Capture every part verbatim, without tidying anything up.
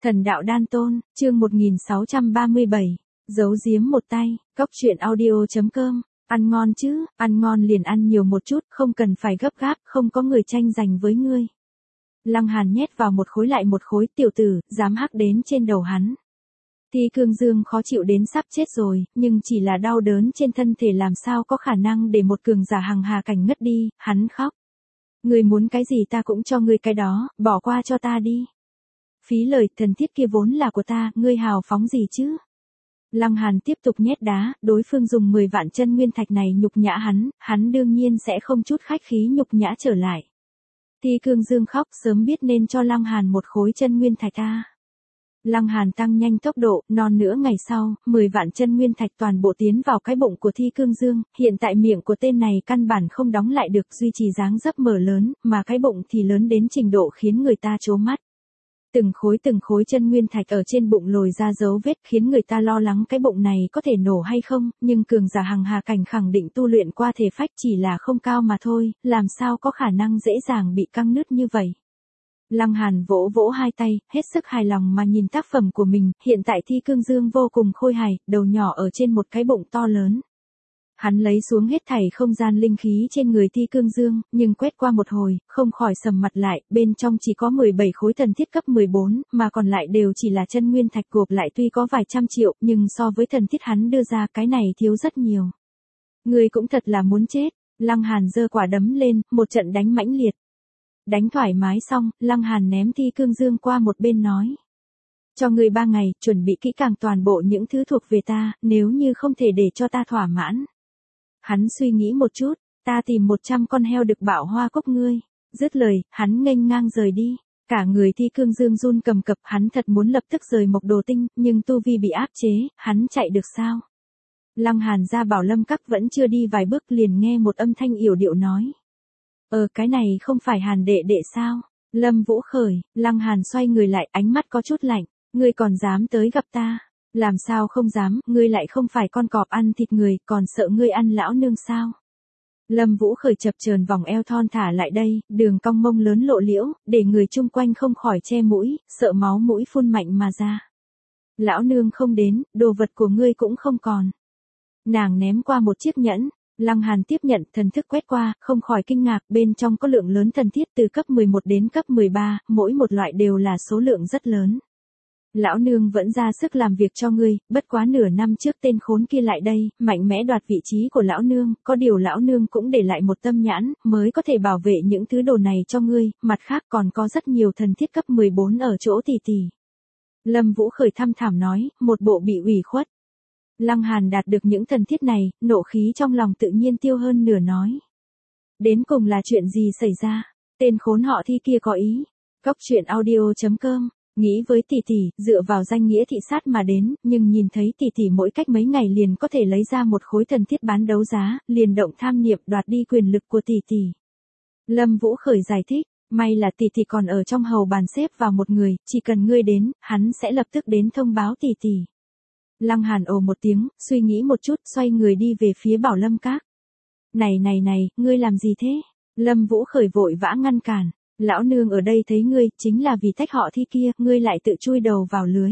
Thần đạo đan tôn, chương một nghìn sáu trăm ba mươi bảy, giấu giếm một tay, cóc truyện audio chấm com, ăn ngon chứ, ăn ngon liền ăn nhiều một chút, không cần phải gấp gáp, không có người tranh giành với ngươi. Lăng Hàn nhét vào một khối lại một khối, tiểu tử, dám hắc đến trên đầu hắn. Thi Cương Dương khó chịu đến sắp chết rồi, nhưng chỉ là đau đớn trên thân thể làm sao có khả năng để một cường giả hằng hà cảnh ngất đi, hắn khóc. Ngươi muốn cái gì ta cũng cho ngươi cái đó, bỏ qua cho ta đi. Phí lời, thần thiết kia vốn là của ta, ngươi hào phóng gì chứ? Lăng Hàn tiếp tục nhét đá, đối phương dùng mười vạn chân nguyên thạch này nhục nhã hắn, hắn đương nhiên sẽ không chút khách khí nhục nhã trở lại. Thi Cương Dương khóc, sớm biết nên cho Lăng Hàn một khối chân nguyên thạch ta. Lăng Hàn tăng nhanh tốc độ, non nữa ngày sau, mười vạn chân nguyên thạch toàn bộ tiến vào cái bụng của Thi Cương Dương, hiện tại miệng của tên này căn bản không đóng lại được, duy trì dáng dấp mở lớn, mà cái bụng thì lớn đến trình độ khiến người ta trố mắt. Từng khối từng khối chân nguyên thạch ở trên bụng lồi ra dấu vết khiến người ta lo lắng cái bụng này có thể nổ hay không, nhưng cường giả hằng hà cảnh khẳng định tu luyện qua thể phách chỉ là không cao mà thôi, làm sao có khả năng dễ dàng bị căng nứt như vậy. Lăng Hàn vỗ vỗ hai tay, hết sức hài lòng mà nhìn tác phẩm của mình, hiện tại Thi Cương Dương vô cùng khôi hài, đầu nhỏ ở trên một cái bụng to lớn. Hắn lấy xuống hết thảy không gian linh khí trên người Thi Cương Dương, nhưng quét qua một hồi, không khỏi sầm mặt lại, bên trong chỉ có mười bảy khối thần thiết cấp mười bốn, mà còn lại đều chỉ là chân nguyên thạch gộp lại tuy có vài trăm triệu, nhưng so với thần thiết hắn đưa ra cái này thiếu rất nhiều. Người cũng thật là muốn chết, Lăng Hàn giơ quả đấm lên, một trận đánh mãnh liệt. Đánh thoải mái xong, Lăng Hàn ném Thi Cương Dương qua một bên nói. Cho người ba ngày, chuẩn bị kỹ càng toàn bộ những thứ thuộc về ta, nếu như không thể để cho ta thỏa mãn. Hắn suy nghĩ một chút, ta tìm một trăm con heo đực bạo hoa cốc ngươi. Dứt lời, hắn nghênh ngang rời đi. Cả người Thi Cương Dương run cầm cập, hắn thật muốn lập tức rời Mộc Đồ Tinh, nhưng tu vi bị áp chế, hắn chạy được sao? Lăng Hàn ra Bảo Lâm Các vẫn chưa đi vài bước liền nghe một âm thanh yểu điệu nói. Ờ cái này không phải Hàn đệ đệ sao? Lâm Vũ Khởi, Lăng Hàn xoay người lại, ánh mắt có chút lạnh, ngươi còn dám tới gặp ta? Làm sao không dám, ngươi lại không phải con cọp ăn thịt người, còn sợ ngươi ăn lão nương sao? Lâm Vũ Khởi chập chờn vòng eo thon thả lại đây, đường cong mông lớn lộ liễu, để người chung quanh không khỏi che mũi, sợ máu mũi phun mạnh mà ra. Lão nương không đến, đồ vật của ngươi cũng không còn. Nàng ném qua một chiếc nhẫn, Lăng Hàn tiếp nhận, thần thức quét qua, không khỏi kinh ngạc, bên trong có lượng lớn thần thiết từ cấp mười một đến cấp mười ba, mỗi một loại đều là số lượng rất lớn. Lão nương vẫn ra sức làm việc cho ngươi, bất quá nửa năm trước tên khốn kia lại đây, mạnh mẽ đoạt vị trí của lão nương, có điều lão nương cũng để lại một tâm nhãn, mới có thể bảo vệ những thứ đồ này cho ngươi, mặt khác còn có rất nhiều thần thiết cấp mười bốn ở chỗ tỷ tỷ. Lâm Vũ Khởi thăm thảm nói, một bộ bị ủy khuất. Lăng Hàn đạt được những thần thiết này, nộ khí trong lòng tự nhiên tiêu hơn nửa nói. Đến cùng là chuyện gì xảy ra? Tên khốn họ Thi kia có ý. Cóc truyện audio chấm com. Nghĩ với tỷ tỷ, dựa vào danh nghĩa thị sát mà đến, nhưng nhìn thấy tỷ tỷ mỗi cách mấy ngày liền có thể lấy ra một khối thần thiết bán đấu giá, liền động tham niệm đoạt đi quyền lực của tỷ tỷ. Lâm Vũ Khởi giải thích, may là tỷ tỷ còn ở trong hầu bàn xếp vào một người, chỉ cần ngươi đến, hắn sẽ lập tức đến thông báo tỷ tỷ. Lăng Hàn ồ một tiếng, suy nghĩ một chút, xoay người đi về phía Bảo Lâm Các. Này này này, ngươi làm gì thế? Lâm Vũ Khởi vội vã ngăn cản. Lão nương ở đây thấy ngươi, chính là vì tách họ Thi kia, ngươi lại tự chui đầu vào lưới.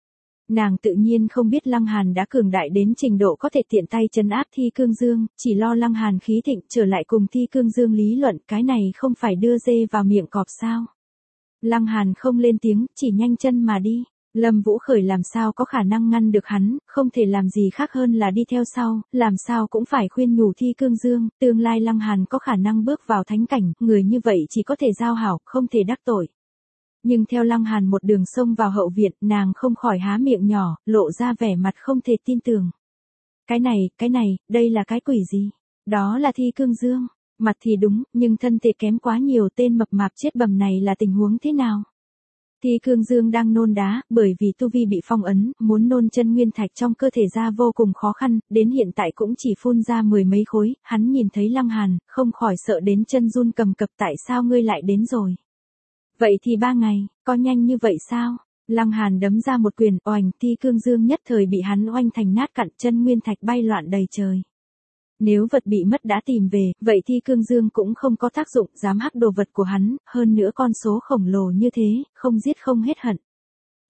Nàng tự nhiên không biết Lăng Hàn đã cường đại đến trình độ có thể tiện tay trấn áp Thi Cương Dương, chỉ lo Lăng Hàn khí thịnh trở lại cùng Thi Cương Dương lý luận, cái này không phải đưa dê vào miệng cọp sao. Lăng Hàn không lên tiếng, chỉ nhanh chân mà đi. Lâm Vũ Khởi làm sao có khả năng ngăn được hắn, không thể làm gì khác hơn là đi theo sau, làm sao cũng phải khuyên nhủ Thi Cương Dương, tương lai Lăng Hàn có khả năng bước vào thánh cảnh, người như vậy chỉ có thể giao hảo, không thể đắc tội. Nhưng theo Lăng Hàn một đường xông vào hậu viện, nàng không khỏi há miệng nhỏ, lộ ra vẻ mặt không thể tin tưởng. Cái này, cái này, đây là cái quỷ gì? Đó là Thi Cương Dương, mặt thì đúng, nhưng thân thể kém quá nhiều, tên mập mạp chết bầm này là tình huống thế nào? Thi Cương Dương đang nôn đá, bởi vì tu vi bị phong ấn, muốn nôn chân nguyên thạch trong cơ thể ra vô cùng khó khăn, đến hiện tại cũng chỉ phun ra mười mấy khối, hắn nhìn thấy Lăng Hàn, không khỏi sợ đến chân run cầm cập, tại sao ngươi lại đến rồi? Vậy thì ba ngày, có nhanh như vậy sao? Lăng Hàn đấm ra một quyền, oành, Thi Cương Dương nhất thời bị hắn oanh thành nát cặn, chân nguyên thạch bay loạn đầy trời. Nếu vật bị mất đã tìm về, vậy thì Cương Dương cũng không có tác dụng, dám hắc đồ vật của hắn, hơn nữa con số khổng lồ như thế, không giết không hết hận.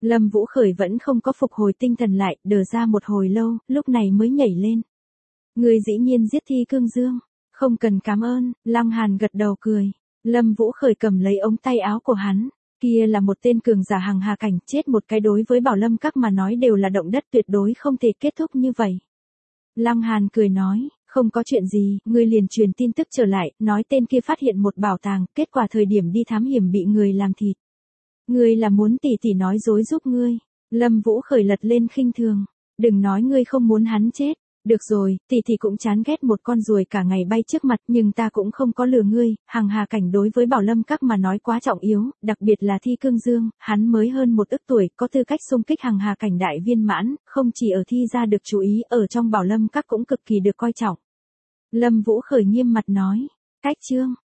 Lâm Vũ Khởi vẫn không có phục hồi tinh thần lại, đờ ra một hồi lâu, lúc này mới nhảy lên. Ngươi dĩ nhiên giết Thi Cương Dương, không cần cảm ơn, Lăng Hàn gật đầu cười. Lâm Vũ Khởi cầm lấy ống tay áo của hắn, kia là một tên cường giả hằng hà cảnh, chết một cái đối với Bảo Lâm Các mà nói đều là động đất, tuyệt đối không thể kết thúc như vậy. Lăng Hàn cười nói, không có chuyện gì, ngươi liền truyền tin tức trở lại, nói tên kia phát hiện một bảo tàng, kết quả thời điểm đi thám hiểm bị người làm thịt. Ngươi là muốn tỷ tỷ nói dối giúp ngươi. Lâm Vũ Khởi lật lên khinh thường, đừng nói ngươi không muốn hắn chết. Được rồi, tỷ tỷ cũng chán ghét một con ruồi cả ngày bay trước mặt, nhưng ta cũng không có lừa ngươi, hằng hà cảnh đối với Bảo Lâm Các mà nói quá trọng yếu, đặc biệt là Thi Cương Dương, hắn mới hơn một ức tuổi, có tư cách xung kích hằng hà cảnh đại viên mãn, không chỉ ở Thi gia được chú ý, ở trong Bảo Lâm Các cũng cực kỳ được coi trọng. Lâm Vũ Khởi nghiêm mặt nói, cách chương